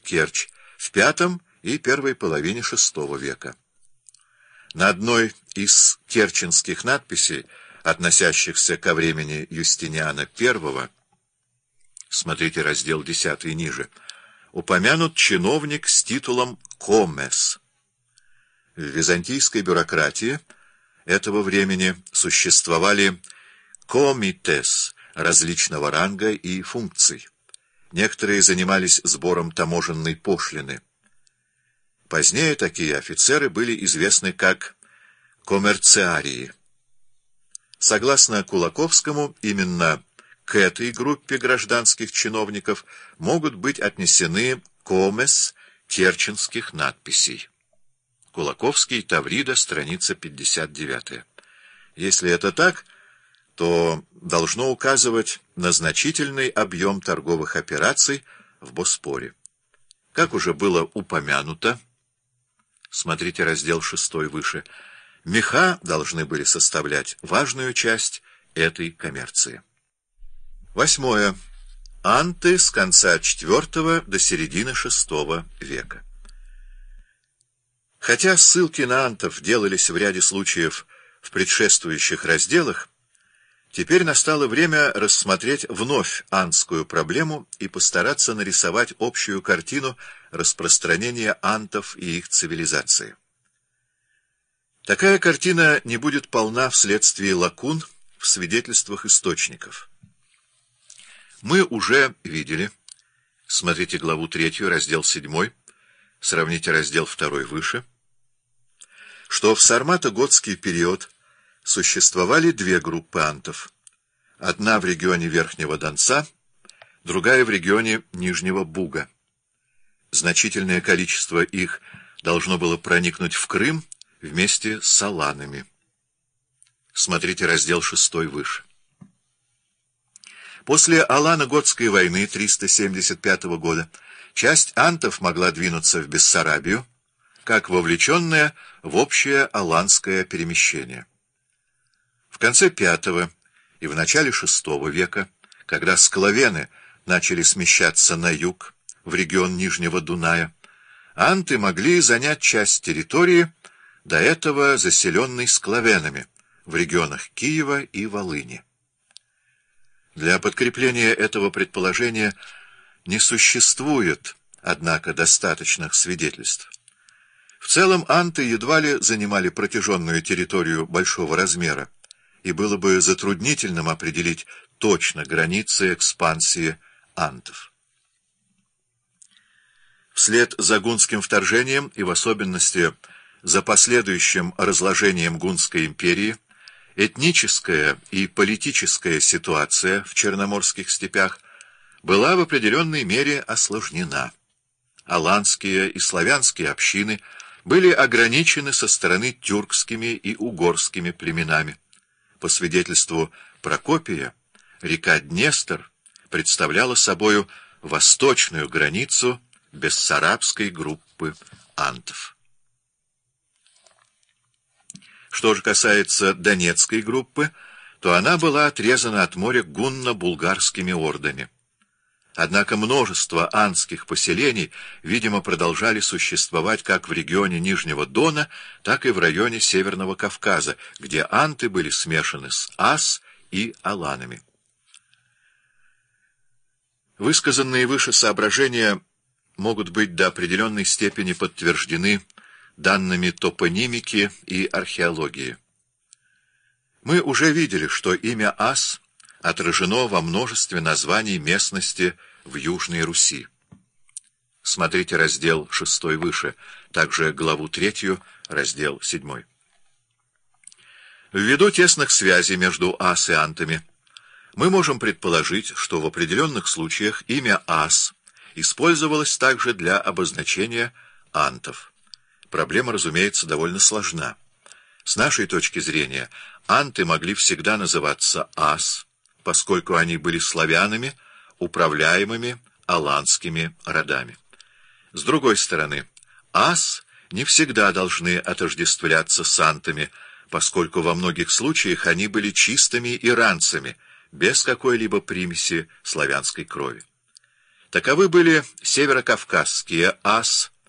Керчь в V и первой половине VI века. На одной из керченских надписей, относящихся ко времени Юстиниана I, смотрите раздел 10 ниже, упомянут чиновник с титулом «комес». В византийской бюрократии этого времени существовали комитес различного ранга и функций. Некоторые занимались сбором таможенной пошлины. Позднее такие офицеры были известны как коммерциарии. Согласно Кулаковскому, именно к этой группе гражданских чиновников могут быть отнесены комес керченских надписей. Кулаковский, Таврида, страница 59. Если это так, то должно указывать на значительный объем торговых операций в Боспоре. Как уже было упомянуто, смотрите раздел 6 выше, меха должны были составлять важную часть этой коммерции. 8. Анты с конца IV до середины VI века. Хотя ссылки на антов делались в ряде случаев в предшествующих разделах, теперь настало время рассмотреть вновь антскую проблему и постараться нарисовать общую картину распространения антов и их цивилизации. Такая картина не будет полна вследствие лакун в свидетельствах источников. Мы уже видели, смотрите главу 3, раздел 7, сравните раздел 2 выше, что в сармато-готский период существовали две группы антов. Одна в регионе Верхнего Донца, другая в регионе Нижнего Буга. Значительное количество их должно было проникнуть в Крым вместе с аланами. Смотрите раздел 6 выше. После Алано-Готской войны 375 года часть антов могла двинуться в Бессарабию, как вовлеченная в общее аланское перемещение. В конце V и в начале VI века, когда склавены начали смещаться на юг, в регион Нижнего Дуная, анты могли занять часть территории, до этого заселенной склавенами, в регионах Киева и Волыни. Для подкрепления этого предположения не существует, однако, достаточных свидетельств. В целом анты едва ли занимали протяженную территорию большого размера, и было бы затруднительным определить точно границы экспансии антов. Вслед за гунским вторжением и в особенности за последующим разложением Гунской империи этническая и политическая ситуация в Черноморских степях была в определенной мере осложнена. Аланские и славянские общины были ограничены со стороны тюркскими и угорскими племенами. По свидетельству Прокопия, река Днестр представляла собою восточную границу бессарабской группы антов. Что же касается Донецкой группы, то она была отрезана от моря гунно-булгарскими ордами. Однако множество антских поселений, видимо, продолжали существовать как в регионе Нижнего Дона, так и в районе Северного Кавказа, где анты были смешаны с ас и аланами. Высказанные выше соображения могут быть до определенной степени подтверждены данными топонимики и археологии. Мы уже видели, что имя ас отражено во множестве названий местности в Южной Руси. Смотрите раздел 6 выше, также главу 3, раздел 7. Ввиду тесных связей между ас и антами, мы можем предположить, что в определенных случаях имя ас использовалось также для обозначения антов. Проблема, разумеется, довольно сложна. С нашей точки зрения, анты могли всегда называться ас, поскольку они были славянами, управляемыми аланскими родами. С другой стороны, ас не всегда должны отождествляться с антами, поскольку во многих случаях они были чистыми иранцами, без какой-либо примеси славянской крови. Таковы были северокавказские ас,